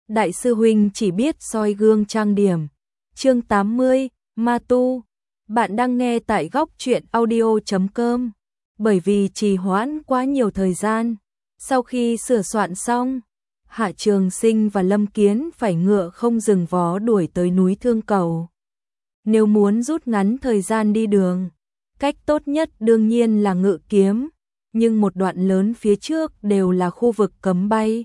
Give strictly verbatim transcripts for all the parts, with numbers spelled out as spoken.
Đại sư huynh chỉ biết soi gương trang điểm. Chương tám mươi, Ma Tu. Bạn đang nghe tại góc truyện audio chấm com. Bởi vì trì hoãn quá nhiều thời gian, sau khi sửa soạn xong, Hạ Trường Sinh và Lâm Kiến phải ngựa không dừng vó đuổi tới núi Thương Cầu. Nếu muốn rút ngắn thời gian đi đường, cách tốt nhất đương nhiên là ngự kiếm, nhưng một đoạn lớn phía trước đều là khu vực cấm bay.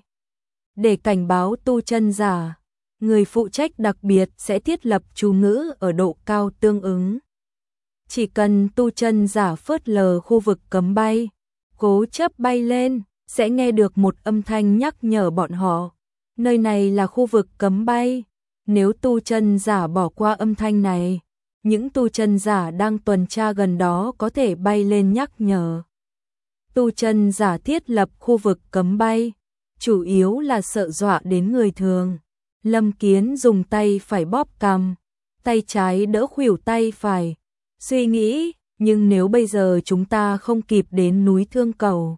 Để cảnh báo tu chân giả, người phụ trách đặc biệt sẽ thiết lập chú ngữ ở độ cao tương ứng. Chỉ cần tu chân giả phớt lờ khu vực cấm bay, cố chấp bay lên, sẽ nghe được một âm thanh nhắc nhở bọn họ. Nơi này là khu vực cấm bay. Nếu tu chân giả bỏ qua âm thanh này, những tu chân giả đang tuần tra gần đó có thể bay lên nhắc nhở. Tu chân giả thiết lập khu vực cấm bay, chủ yếu là sợ dọa đến người thường. Lâm Kiến dùng tay phải bóp cằm, tay trái đỡ khuỷu tay phải. Suy nghĩ, nhưng nếu bây giờ chúng ta không kịp đến núi Thương Cầu,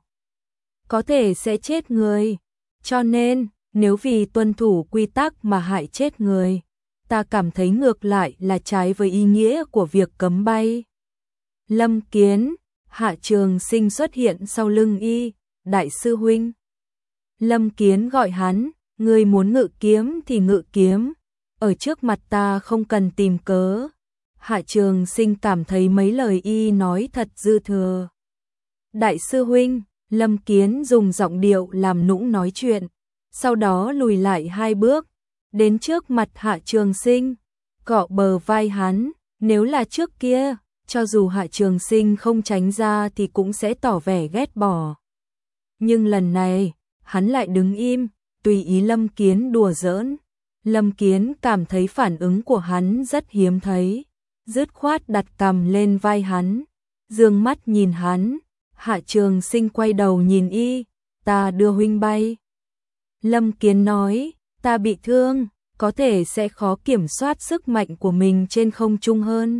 có thể sẽ chết người. Cho nên, nếu vì tuân thủ quy tắc mà hại chết người, ta cảm thấy ngược lại là trái với ý nghĩa của việc cấm bay. Lâm Kiến, Hạ Trường Sinh xuất hiện sau lưng y, đại sư huynh. Lâm Kiến gọi hắn, người muốn ngự kiếm thì ngự kiếm, ở trước mặt ta không cần tìm cớ. Hạ Trường Sinh cảm thấy mấy lời y nói thật dư thừa. Đại sư huynh, Lâm Kiến dùng giọng điệu làm nũng nói chuyện, sau đó lùi lại hai bước, đến trước mặt Hạ Trường Sinh, cọ bờ vai hắn. Nếu là trước kia, cho dù Hạ Trường Sinh không tránh ra thì cũng sẽ tỏ vẻ ghét bỏ. Nhưng lần này, hắn lại đứng im, tùy ý Lâm Kiến đùa giỡn. Lâm Kiến cảm thấy phản ứng của hắn rất hiếm thấy, dứt khoát đặt cằm lên vai hắn, dương mắt nhìn hắn. Hạ Trường Sinh quay đầu nhìn y, ta đưa huynh bay. Lâm Kiến nói, ta bị thương, có thể sẽ khó kiểm soát sức mạnh của mình trên không trung hơn.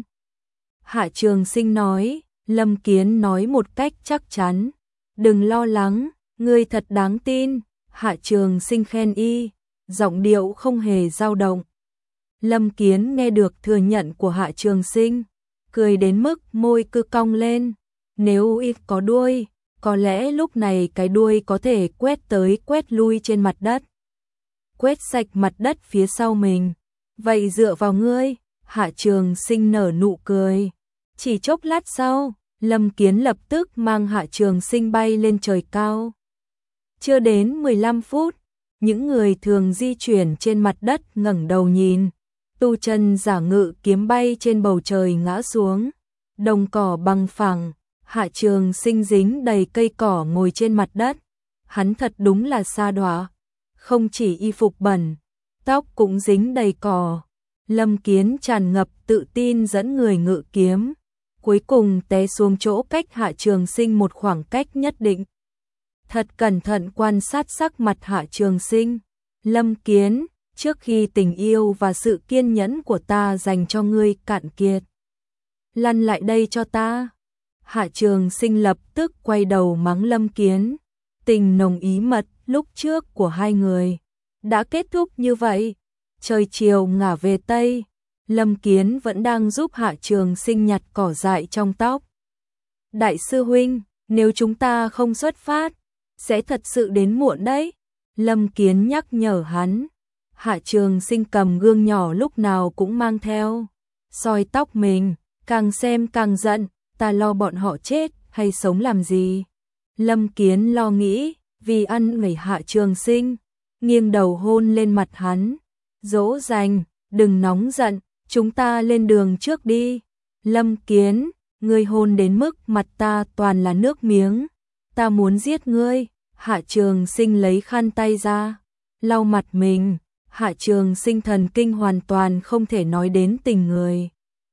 Hạ Trường Sinh nói, Lâm Kiến nói một cách chắc chắn, đừng lo lắng, ngươi thật đáng tin. Hạ Trường Sinh khen y, giọng điệu không hề dao động. Lâm Kiến nghe được thừa nhận của Hạ Trường Sinh, cười đến mức môi cứ cong lên. Nếu y có đuôi, có lẽ lúc này cái đuôi có thể quét tới quét lui trên mặt đất, quét sạch mặt đất phía sau mình. Vậy dựa vào ngươi. Hạ Trường Sinh nở nụ cười. Chỉ chốc lát sau, Lâm Kiến lập tức mang Hạ Trường Sinh bay lên trời cao. Chưa đến mười lăm phút, những người thường di chuyển trên mặt đất ngẩng đầu nhìn, tu chân giả ngự kiếm bay trên bầu trời ngã xuống. Đồng cỏ bằng phẳng, Hạ Trường Sinh dính đầy cây cỏ ngồi trên mặt đất. Hắn thật đúng là sa đọa, không chỉ y phục bẩn, tóc cũng dính đầy cỏ. Lâm Kiến tràn ngập tự tin dẫn người ngự kiếm, cuối cùng té xuống chỗ cách Hạ Trường Sinh một khoảng cách nhất định. Thật cẩn thận quan sát sắc mặt Hạ Trường Sinh. Lâm Kiến, trước khi tình yêu và sự kiên nhẫn của ta dành cho ngươi cạn kiệt, lăn lại đây cho ta. Hạ Trường Sinh lập tức quay đầu mắng Lâm Kiến. Tình nồng ý mật lúc trước của hai người đã kết thúc như vậy. Trời chiều ngả về Tây, Lâm Kiến vẫn đang giúp Hạ Trường Sinh nhặt cỏ dại trong tóc. Đại sư huynh, nếu chúng ta không xuất phát, sẽ thật sự đến muộn đấy. Lâm Kiến nhắc nhở hắn. Hạ Trường Sinh cầm gương nhỏ lúc nào cũng mang theo, soi tóc mình, càng xem càng giận. Ta lo bọn họ chết hay sống làm gì? Lâm Kiến lo nghĩ, vì ăn người Hạ Trường Sinh, nghiêng đầu hôn lên mặt hắn, dỗ dành, đừng nóng giận, chúng ta lên đường trước đi. Lâm Kiến, ngươi hôn đến mức mặt ta toàn là nước miếng, ta muốn giết ngươi. Hạ Trường Sinh lấy khăn tay ra, lau mặt mình. Hạ Trường Sinh thần kinh hoàn toàn không thể nói đến tình người.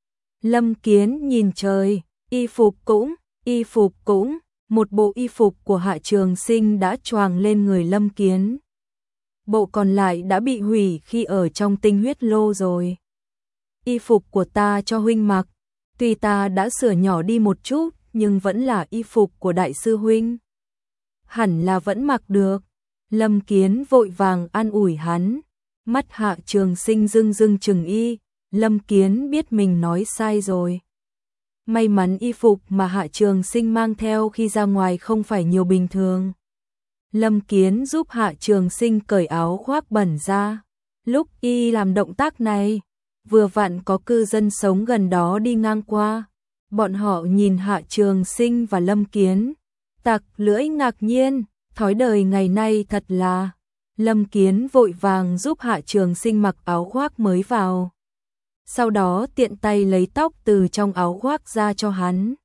Lâm Kiến nhìn trời, y phục cũng, y phục cũng, một bộ y phục của Hạ Trường Sinh đã choàng lên người Lâm Kiến. Bộ còn lại đã bị hủy khi ở trong tinh huyết lô rồi. Y phục của ta cho huynh mặc, tuy ta đã sửa nhỏ đi một chút, nhưng vẫn là y phục của đại sư huynh. Hẳn là vẫn mặc được. Lâm Kiến vội vàng an ủi hắn. Mắt Hạ Trường Sinh rưng rưng chừng y, Lâm Kiến biết mình nói sai rồi. May mắn y phục mà Hạ Trường Sinh mang theo khi ra ngoài không phải nhiều bình thường. Lâm Kiến giúp Hạ Trường Sinh cởi áo khoác bẩn ra. Lúc y làm động tác này, vừa vặn có cư dân sống gần đó đi ngang qua. Bọn họ nhìn Hạ Trường Sinh và Lâm Kiến, tặc lưỡi ngạc nhiên, thói đời ngày nay thật là. Lâm Kiến vội vàng giúp Hạ Trường Sinh mặc áo khoác mới vào. Sau đó tiện tay lấy tóc từ trong áo khoác ra cho hắn.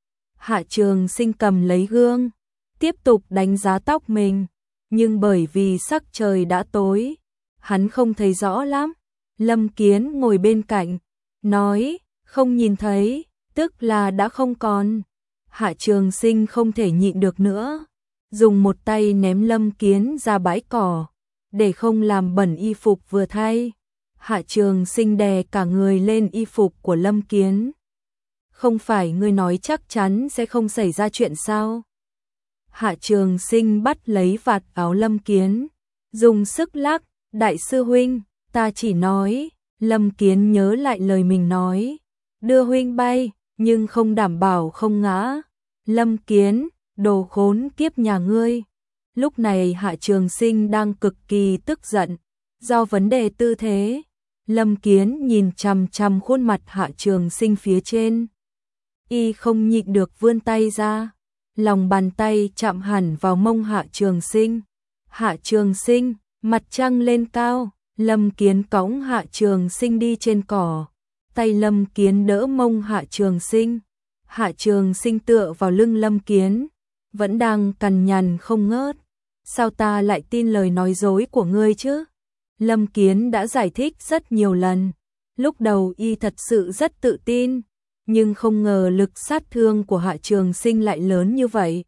Hạ Trường Sinh cầm lấy gương, tiếp tục đánh giá tóc mình, nhưng bởi vì sắc trời đã tối, hắn không thấy rõ lắm. Lâm Kiến ngồi bên cạnh, nói, không nhìn thấy, tức là đã không còn. Hạ Trường Sinh không thể nhịn được nữa, dùng một tay ném Lâm Kiến ra bãi cỏ, để không làm bẩn y phục vừa thay. Hạ Trường Sinh đè cả người lên y phục của Lâm Kiến. Không phải ngươi nói chắc chắn sẽ không xảy ra chuyện sao? Hạ Trường Sinh bắt lấy vạt áo Lâm Kiến, dùng sức lắc, đại sư huynh, ta chỉ nói. Lâm Kiến nhớ lại lời mình nói, đưa huynh bay, nhưng không đảm bảo không ngã. Lâm Kiến, đồ khốn kiếp nhà ngươi. Lúc này Hạ Trường Sinh đang cực kỳ tức giận, do vấn đề tư thế. Lâm Kiến nhìn chằm chằm khuôn mặt Hạ Trường Sinh phía trên. Y không nhịn được vươn tay ra, lòng bàn tay chạm hẳn vào mông Hạ Trường Sinh. Hạ Trường Sinh, mặt trăng lên cao, Lâm Kiến cõng Hạ Trường Sinh đi trên cỏ. Tay Lâm Kiến đỡ mông Hạ Trường Sinh. Hạ Trường Sinh tựa vào lưng Lâm Kiến, vẫn đang cằn nhằn không ngớt. Sao ta lại tin lời nói dối của ngươi chứ? Lâm Kiến đã giải thích rất nhiều lần. Lúc đầu y thật sự rất tự tin, nhưng không ngờ lực sát thương của Hạ Trường Sinh lại lớn như vậy.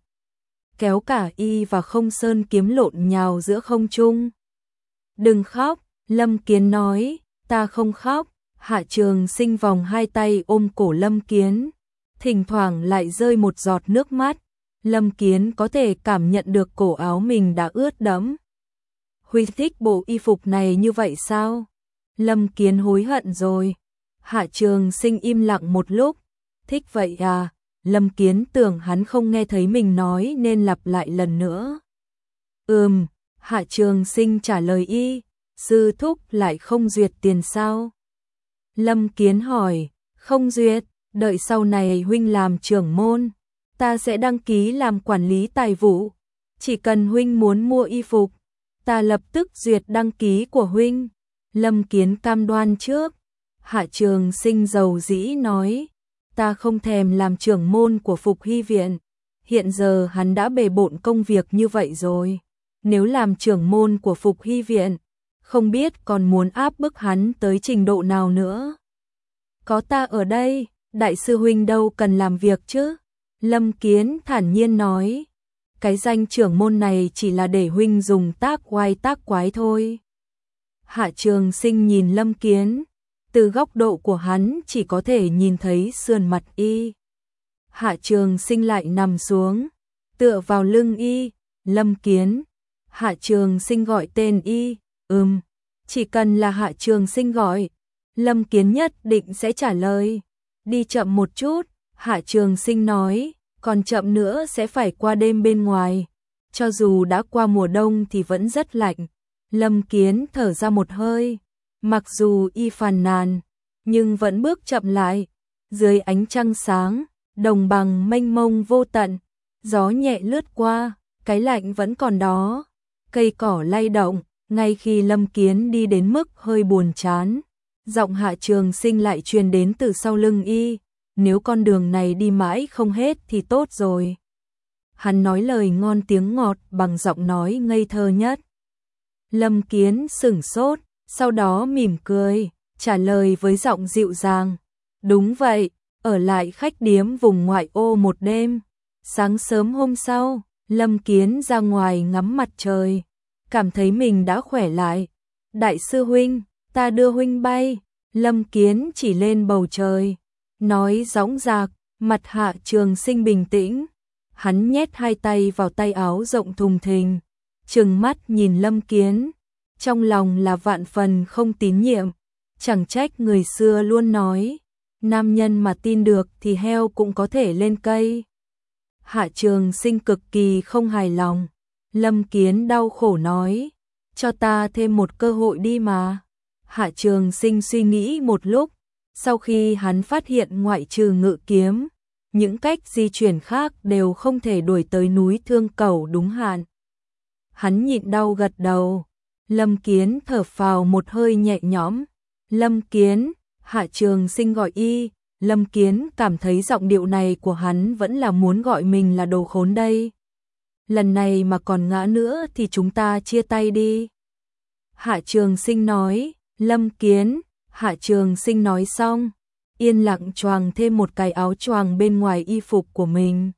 Kéo cả y và Không Sơn Kiếm lộn nhào giữa không trung. Đừng khóc, Lâm Kiến nói, ta không khóc. Hạ Trường Sinh vòng hai tay ôm cổ Lâm Kiến, thỉnh thoảng lại rơi một giọt nước mắt. Lâm Kiến có thể cảm nhận được cổ áo mình đã ướt đẫm. Huy thích bộ y phục này như vậy sao? Lâm Kiến hối hận rồi. Hạ Trường Sinh im lặng một lúc. Thích vậy à? Lâm Kiến tưởng hắn không nghe thấy mình nói nên lặp lại lần nữa. Ừm, Hạ Trường Sinh trả lời y. Sư thúc lại không duyệt tiền sao? Lâm Kiến hỏi, không duyệt, đợi sau này huynh làm trưởng môn, ta sẽ đăng ký làm quản lý tài vụ. Chỉ cần huynh muốn mua y phục, ta lập tức duyệt đăng ký của huynh. Lâm Kiến cam đoan trước. Hạ Trường Sinh dầu dĩ nói, ta không thèm làm trưởng môn của Phục Hy Viện. Hiện giờ hắn đã bề bộn công việc như vậy rồi. Nếu làm trưởng môn của Phục Hy Viện, không biết còn muốn áp bức hắn tới trình độ nào nữa. Có ta ở đây, đại sư huynh đâu cần làm việc chứ? Lâm Kiến thản nhiên nói, cái danh trưởng môn này chỉ là để huynh dùng tác oai tác quái thôi. Hạ Trường Sinh nhìn Lâm Kiến, từ góc độ của hắn chỉ có thể nhìn thấy sườn mặt y. Hạ Trường Sinh lại nằm xuống, tựa vào lưng y. Lâm Kiến. Hạ Trường Sinh gọi tên y. Ừm, chỉ cần là Hạ Trường Sinh gọi, Lâm Kiến nhất định sẽ trả lời. Đi chậm một chút, Hạ Trường Sinh nói, còn chậm nữa sẽ phải qua đêm bên ngoài. Cho dù đã qua mùa đông thì vẫn rất lạnh. Lâm Kiến thở ra một hơi, mặc dù y phàn nàn, nhưng vẫn bước chậm lại. Dưới ánh trăng sáng, đồng bằng mênh mông vô tận, gió nhẹ lướt qua, cái lạnh vẫn còn đó. Cây cỏ lay động, ngay khi Lâm Kiến đi đến mức hơi buồn chán, giọng Hạ Trường Sinh lại truyền đến từ sau lưng y, nếu con đường này đi mãi không hết thì tốt rồi. Hắn nói lời ngon tiếng ngọt bằng giọng nói ngây thơ nhất. Lâm Kiến sửng sốt, sau đó mỉm cười, trả lời với giọng dịu dàng. Đúng vậy, ở lại khách điếm vùng ngoại ô một đêm. Sáng sớm hôm sau, Lâm Kiến ra ngoài ngắm mặt trời, cảm thấy mình đã khỏe lại. Đại sư huynh, ta đưa huynh bay. Lâm Kiến chỉ lên bầu trời, nói dõng dạc. Mặt Hạ Trường Sinh bình tĩnh, hắn nhét hai tay vào tay áo rộng thùng thình, trừng mắt nhìn Lâm Kiến. trong lòng là vạn phần không tín nhiệm, chẳng trách người xưa luôn nói, nam nhân mà tin được thì heo cũng có thể lên cây. Hạ Trường Sinh cực kỳ không hài lòng, Lâm Kiến đau khổ nói, cho ta thêm một cơ hội đi mà. Hạ Trường Sinh suy nghĩ một lúc, sau khi hắn phát hiện ngoại trừ ngự kiếm, những cách di chuyển khác đều không thể đuổi tới núi Thương Cẩu đúng hạn. Hắn nhịn đau gật đầu, Lâm Kiến thở phào một hơi nhẹ nhõm. Lâm Kiến, Hạ Trường Sinh gọi y, Lâm Kiến cảm thấy giọng điệu này của hắn vẫn là muốn gọi mình là đồ khốn đây. Lần này mà còn ngã nữa thì chúng ta chia tay đi. Hạ Trường Sinh nói, Lâm Kiến, Hạ Trường Sinh nói xong, yên lặng choàng thêm một cái áo choàng bên ngoài y phục của mình.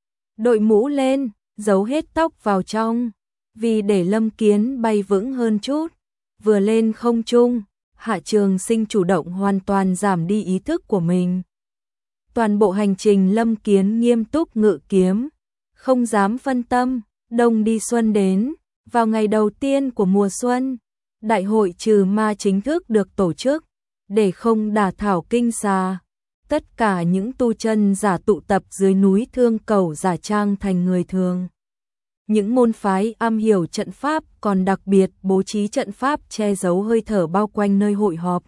Đội mũ lên, giấu hết tóc vào trong, vì để Lâm Kiến bay vững hơn chút. Vừa lên không trung, Hạ Trường Sinh chủ động hoàn toàn giảm đi ý thức của mình. Toàn bộ hành trình Lâm Kiến nghiêm túc ngự kiếm, không dám phân tâm. Đông đi xuân đến, vào ngày đầu tiên của mùa xuân, đại hội trừ ma chính thức được tổ chức, để không đả thảo kinh xà. Tất cả những tu chân giả tụ tập dưới núi Thương Cẩu giả trang thành người thường. Những môn phái am hiểu trận pháp còn đặc biệt bố trí trận pháp che giấu hơi thở bao quanh nơi hội họp.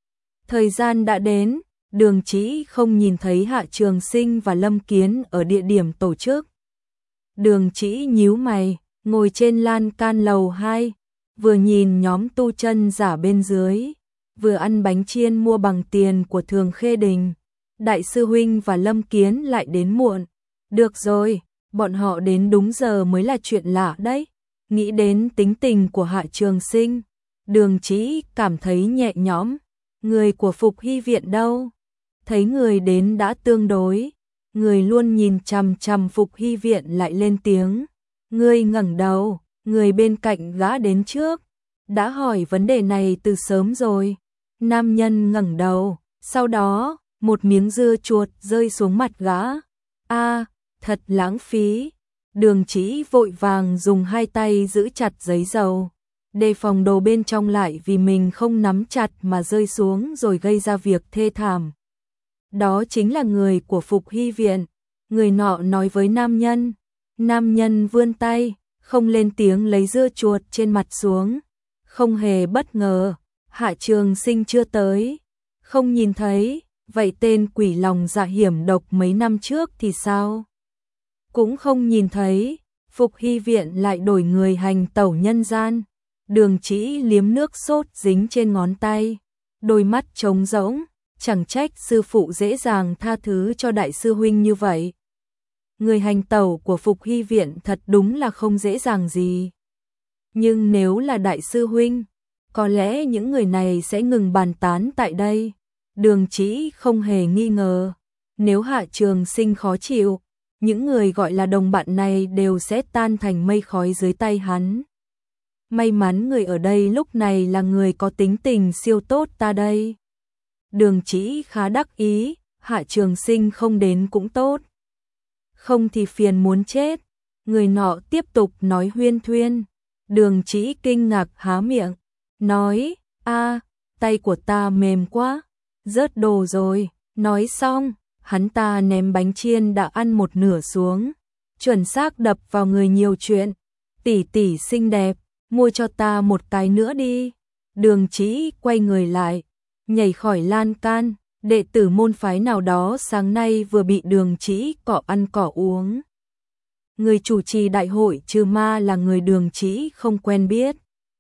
Thời gian đã đến, Đường Chỉ không nhìn thấy Hạ Trường Sinh và Lâm Kiến ở địa điểm tổ chức. Đường Chỉ nhíu mày, ngồi trên lan can lầu hai, vừa nhìn nhóm tu chân giả bên dưới, vừa ăn bánh chiên mua bằng tiền của Thường Khê Đình. Đại sư huynh và Lâm Kiến lại đến muộn. Được rồi, bọn họ đến đúng giờ mới là chuyện lạ đấy. Nghĩ đến tính tình của Hạ Trường Sinh, Đường Chỉ cảm thấy nhẹ nhõm. Người của Phục Hy Viện đâu? Thấy người đến đã tương đối, người luôn nhìn chằm chằm Phục Hy Viện lại lên tiếng. Người ngẩng đầu, người bên cạnh gã đến trước, đã hỏi vấn đề này từ sớm rồi. Nam nhân ngẩng đầu, sau đó một miếng dưa chuột rơi xuống mặt gã. A, thật lãng phí. Đường Chỉ vội vàng dùng hai tay giữ chặt giấy dầu, đề phòng đồ bên trong lại vì mình không nắm chặt mà rơi xuống rồi gây ra việc thê thảm. Đó chính là người của Phục Hy Viện. Người nọ nói với nam nhân. Nam nhân vươn tay, không lên tiếng lấy dưa chuột trên mặt xuống. Không hề bất ngờ, Hạ Trường Sinh chưa tới, không nhìn thấy. Vậy tên quỷ lòng dạ hiểm độc mấy năm trước thì sao? Cũng không nhìn thấy. Phục Hy Viện lại đổi người hành tẩu nhân gian. Đường Chỉ liếm nước sốt dính trên ngón tay, đôi mắt trống rỗng. Chẳng trách sư phụ dễ dàng tha thứ cho đại sư huynh như vậy. Người hành tẩu của Phục Hy Viện thật đúng là không dễ dàng gì. Nhưng nếu là đại sư huynh, có lẽ những người này sẽ ngừng bàn tán tại đây. Đường Chỉ không hề nghi ngờ, nếu Hạ Trường Sinh khó chịu, những người gọi là đồng bạn này đều sẽ tan thành mây khói dưới tay hắn. May mắn người ở đây lúc này là người có tính tình siêu tốt ta đây. Đường Chỉ khá đắc ý, Hạ Trường Sinh không đến cũng tốt. Không thì phiền muốn chết. Người nọ tiếp tục nói huyên thuyên. Đường Chỉ kinh ngạc há miệng, nói, a, tay của ta mềm quá, rớt đồ rồi. Nói xong, hắn ta ném bánh chiên đã ăn một nửa xuống, chuẩn xác đập vào người nhiều chuyện. Tỷ tỷ xinh đẹp, mua cho ta một cái nữa đi. Đường Chỉ quay người lại, nhảy khỏi lan can. Đệ tử môn phái nào đó sáng nay vừa bị Đường Chỉ cọ ăn cỏ uống. Người chủ trì đại hội trừ ma là người Đường Chỉ không quen biết.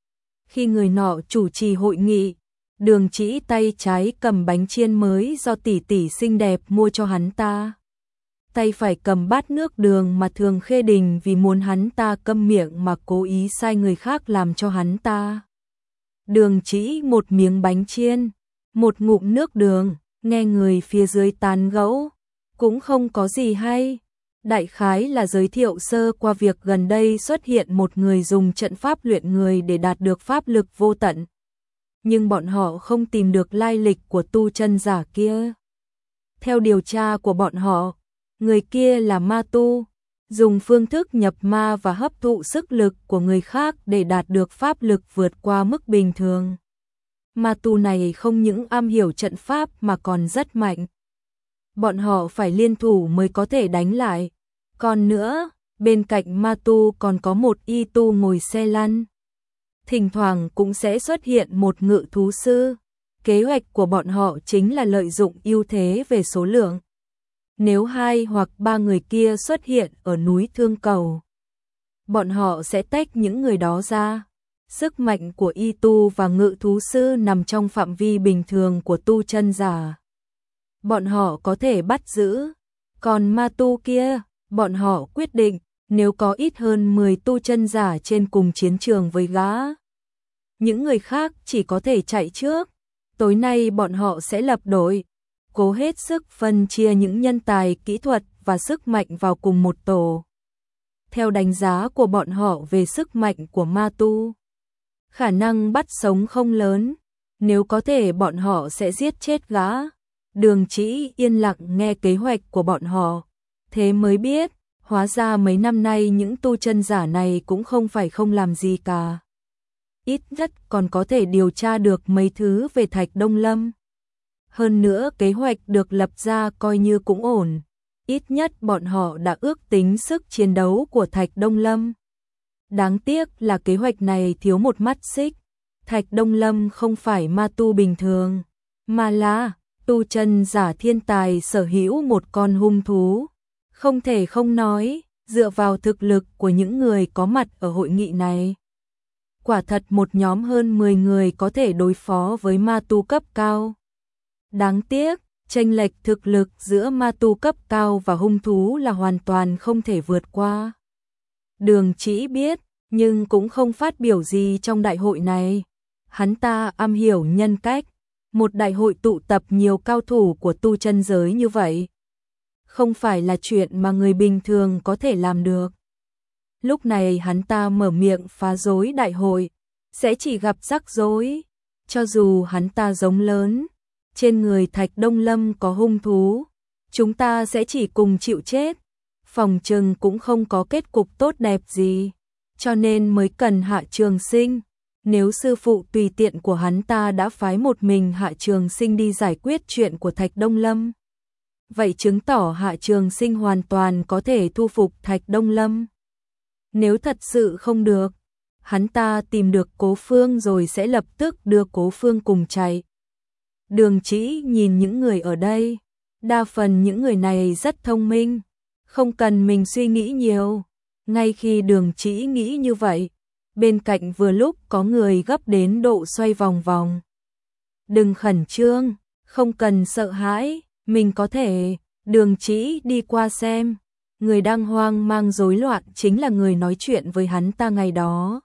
Khi người nọ chủ trì hội nghị, Đường Chỉ tay trái cầm bánh chiên mới do tỷ tỷ xinh đẹp mua cho hắn ta. Tay phải cầm bát nước đường mà Thường Khê Đình vì muốn hắn ta câm miệng mà cố ý sai người khác làm cho hắn ta. Đường Chỉ một miếng bánh chiên, một ngụm nước đường, nghe người phía dưới tán gẫu, cũng không có gì hay. Đại khái là giới thiệu sơ qua việc gần đây xuất hiện một người dùng trận pháp luyện người để đạt được pháp lực vô tận. Nhưng bọn họ không tìm được lai lịch của tu chân giả kia. Theo điều tra của bọn họ, người kia là ma tu, dùng phương thức nhập ma và hấp thụ sức lực của người khác để đạt được pháp lực vượt qua mức bình thường. Ma tu này không những am hiểu trận pháp mà còn rất mạnh. Bọn họ phải liên thủ mới có thể đánh lại. Còn nữa, bên cạnh ma tu còn có một y tu ngồi xe lăn. Thỉnh thoảng cũng sẽ xuất hiện một ngự thú sư. Kế hoạch của bọn họ chính là lợi dụng ưu thế về số lượng. Nếu hai hoặc ba người kia xuất hiện ở núi Thương Cầu, bọn họ sẽ tách những người đó ra. Sức mạnh của y tu và ngự thú sư nằm trong phạm vi bình thường của tu chân giả. Bọn họ có thể bắt giữ. Còn ma tu kia, bọn họ quyết định, nếu có ít hơn mười tu chân giả trên cùng chiến trường với gã, những người khác chỉ có thể chạy trước. Tối nay bọn họ sẽ lập đội, cố hết sức phân chia những nhân tài kỹ thuật và sức mạnh vào cùng một tổ. Theo đánh giá của bọn họ về sức mạnh của ma tu, khả năng bắt sống không lớn, nếu có thể bọn họ sẽ giết chết gã. Đường Chỉ yên lặng nghe kế hoạch của bọn họ, thế mới biết, hóa ra mấy năm nay những tu chân giả này cũng không phải không làm gì cả. Ít nhất còn có thể điều tra được mấy thứ về Thạch Đông Lâm. Hơn nữa kế hoạch được lập ra coi như cũng ổn, ít nhất bọn họ đã ước tính sức chiến đấu của Thạch Đông Lâm. Đáng tiếc là kế hoạch này thiếu một mắt xích. Thạch Đông Lâm không phải ma tu bình thường, mà là tu chân giả thiên tài sở hữu một con hung thú. Không thể không nói, dựa vào thực lực của những người có mặt ở hội nghị này, quả thật một nhóm hơn mười người có thể đối phó với ma tu cấp cao. Đáng tiếc, chênh lệch thực lực giữa ma tu cấp cao và hung thú là hoàn toàn không thể vượt qua. Đường Chỉ biết, nhưng cũng không phát biểu gì trong đại hội này. Hắn ta am hiểu nhân cách, một đại hội tụ tập nhiều cao thủ của tu chân giới như vậy, không phải là chuyện mà người bình thường có thể làm được. Lúc này hắn ta mở miệng phá rối đại hội, sẽ chỉ gặp rắc rối. Cho dù hắn ta giống lớn, trên người Thạch Đông Lâm có hung thú, chúng ta sẽ chỉ cùng chịu chết. Phòng trừng cũng không có kết cục tốt đẹp gì, cho nên mới cần Hạ Trường Sinh. Nếu sư phụ tùy tiện của hắn ta đã phái một mình Hạ Trường Sinh đi giải quyết chuyện của Thạch Đông Lâm, vậy chứng tỏ Hạ Trường Sinh hoàn toàn có thể thu phục Thạch Đông Lâm. Nếu thật sự không được, hắn ta tìm được Cố Phương rồi sẽ lập tức đưa Cố Phương cùng chạy. Đường Chỉ nhìn những người ở đây, đa phần những người này rất thông minh, không cần mình suy nghĩ nhiều. Ngay khi Đường Chỉ nghĩ như vậy, bên cạnh vừa lúc có người gấp đến độ xoay vòng vòng. Đừng khẩn trương, không cần sợ hãi, mình có thể. Đường Chỉ đi qua xem, người đang hoang mang rối loạn chính là người nói chuyện với hắn ta ngày đó.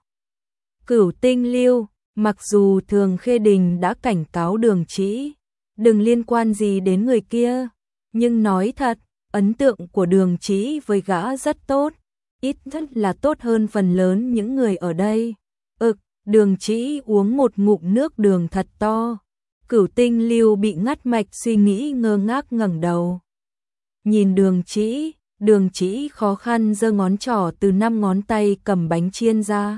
Cửu Tinh Lưu. Mặc dù Thường Khê Đình đã cảnh cáo Đường Chỉ đừng liên quan gì đến người kia, nhưng nói thật, ấn tượng của Đường Chỉ với gã rất tốt, ít nhất là tốt hơn phần lớn những người ở đây. Ực, Đường Chỉ uống một ngụm nước đường thật to. Cửu Tinh Lưu bị ngắt mạch suy nghĩ ngơ ngác ngẩng đầu. Nhìn Đường Chỉ, Đường Chỉ khó khăn giơ ngón trỏ từ năm ngón tay cầm bánh chiên ra,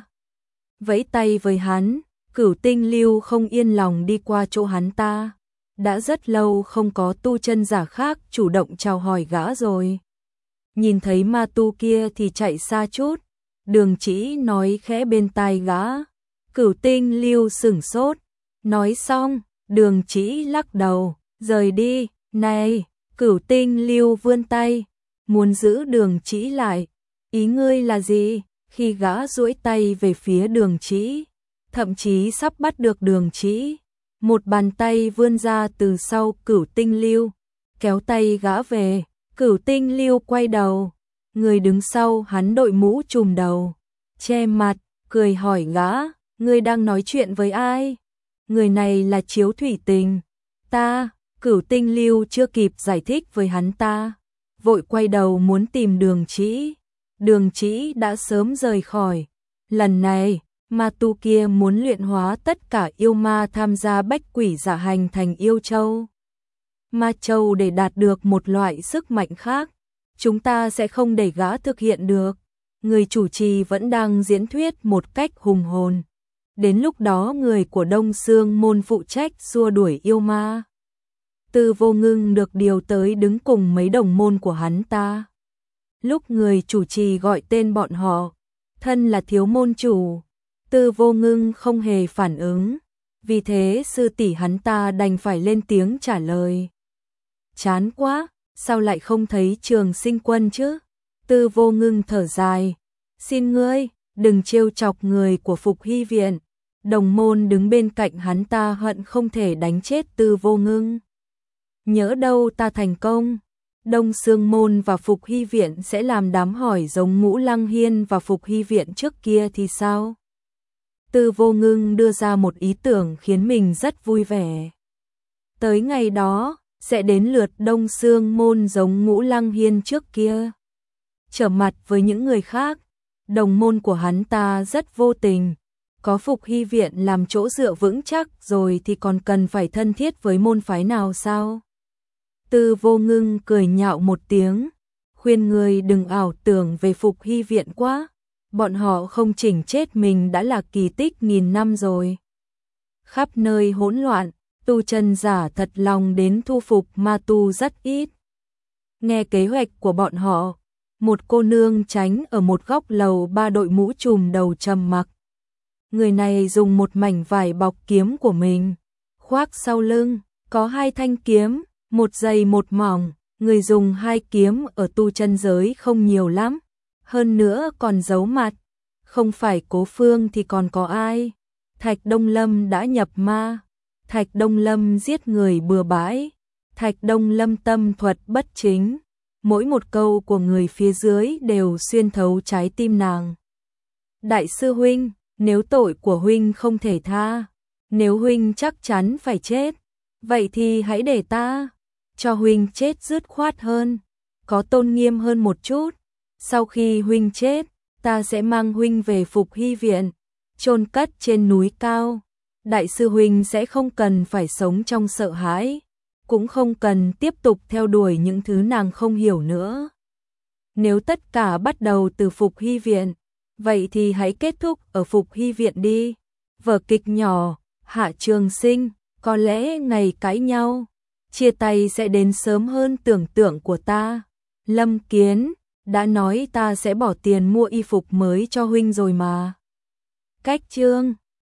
vẫy tay với hắn. Cửu Tinh Lưu không yên lòng đi qua chỗ hắn ta. Đã rất lâu không có tu chân giả khác chủ động chào hỏi gã rồi. Nhìn thấy ma tu kia thì chạy xa chút. Đường Chỉ nói khẽ bên tai gã. Cửu Tinh Lưu sửng sốt. Nói xong, Đường Chỉ lắc đầu, rời đi. Này, Cửu Tinh Lưu vươn tay, muốn giữ Đường Chỉ lại. Ý ngươi là gì? Khi gã duỗi tay về phía Đường Chỉ, thậm chí sắp bắt được Đường Chỉ, một bàn tay vươn ra từ sau Cửu Tinh Lưu, kéo tay gã về. Cửu Tinh Lưu quay đầu, người đứng sau hắn đội mũ trùm đầu, che mặt, cười hỏi gã, ngươi đang nói chuyện với ai? Người này là Chiếu Thủy Tình. Ta. Cửu Tinh Lưu chưa kịp giải thích với hắn ta, vội quay đầu muốn tìm Đường Chỉ. Đường Chỉ đã sớm rời khỏi. Lần này, ma tu kia muốn luyện hóa tất cả yêu ma tham gia bách quỷ giả hành thành yêu châu. Ma châu để đạt được một loại sức mạnh khác. chúng ta sẽ không để gã thực hiện được. Người chủ trì vẫn đang diễn thuyết một cách hùng hồn. Đến lúc đó người của Đông Sương môn phụ trách xua đuổi yêu ma. Tư Vô Ngưng được điều tới đứng cùng mấy đồng môn của hắn ta. Lúc người chủ trì gọi tên bọn họ, thân là thiếu môn chủ, Tư Vô Ngưng không hề phản ứng, vì thế sư tỷ hắn ta đành phải lên tiếng trả lời. Chán quá, sao lại không thấy Trường Sinh Quân chứ? Tư Vô Ngưng thở dài, xin ngươi, đừng trêu chọc người của Phục Hy Viện. Đồng môn đứng bên cạnh hắn ta hận không thể đánh chết Tư Vô Ngưng. Nhỡ đâu ta thành công, Đông Sương môn và Phục Hy Viện sẽ làm đám hỏi giống Ngũ Lăng Hiên và Phục Hy Viện trước kia thì sao? Tư Vô Ngưng đưa ra một ý tưởng khiến mình rất vui vẻ. Tới ngày đó, sẽ đến lượt Đông Sương môn giống Ngũ Lăng Hiên trước kia. Trở mặt với những người khác, đồng môn của hắn ta rất vô tình. Có Phục Hy Viện làm chỗ dựa vững chắc rồi thì còn cần phải thân thiết với môn phái nào sao? Tư Vô Ngưng cười nhạo một tiếng, khuyên người đừng ảo tưởng về Phục Hy Viện quá. Bọn họ không chỉnh chết mình đã là kỳ tích nghìn năm rồi. Khắp nơi hỗn loạn, tu chân giả thật lòng đến thu phục ma tu rất ít. Nghe kế hoạch của bọn họ, một cô nương tránh ở một góc lầu ba đội mũ trùm đầu trầm mặc. Người này dùng một mảnh vải bọc kiếm của mình, khoác sau lưng, có hai thanh kiếm, một dày một mỏng. Người dùng hai kiếm ở tu chân giới không nhiều lắm, hơn nữa còn giấu mặt. Không phải Cố Phương thì còn có ai? Thạch Đông Lâm đã nhập ma. Thạch Đông Lâm giết người bừa bãi. Thạch Đông Lâm tâm thuật bất chính. Mỗi một câu của người phía dưới đều xuyên thấu trái tim nàng. Đại sư huynh, nếu tội của huynh không thể tha, nếu huynh chắc chắn phải chết, vậy thì hãy để ta cho huynh chết dứt khoát hơn, có tôn nghiêm hơn một chút. Sau khi huynh chết, ta sẽ mang huynh về Phục Hy Viện, chôn cất trên núi cao. Đại sư huynh sẽ không cần phải sống trong sợ hãi, cũng không cần tiếp tục theo đuổi những thứ nàng không hiểu nữa. Nếu tất cả bắt đầu từ Phục Hy Viện, vậy thì hãy kết thúc ở Phục Hy Viện đi. Vở kịch nhỏ, Hạ Trường Sinh, có lẽ ngày cãi nhau, chia tay sẽ đến sớm hơn tưởng tượng của ta. Lâm Kiến đã nói ta sẽ bỏ tiền mua y phục mới cho huynh rồi mà. Cách chương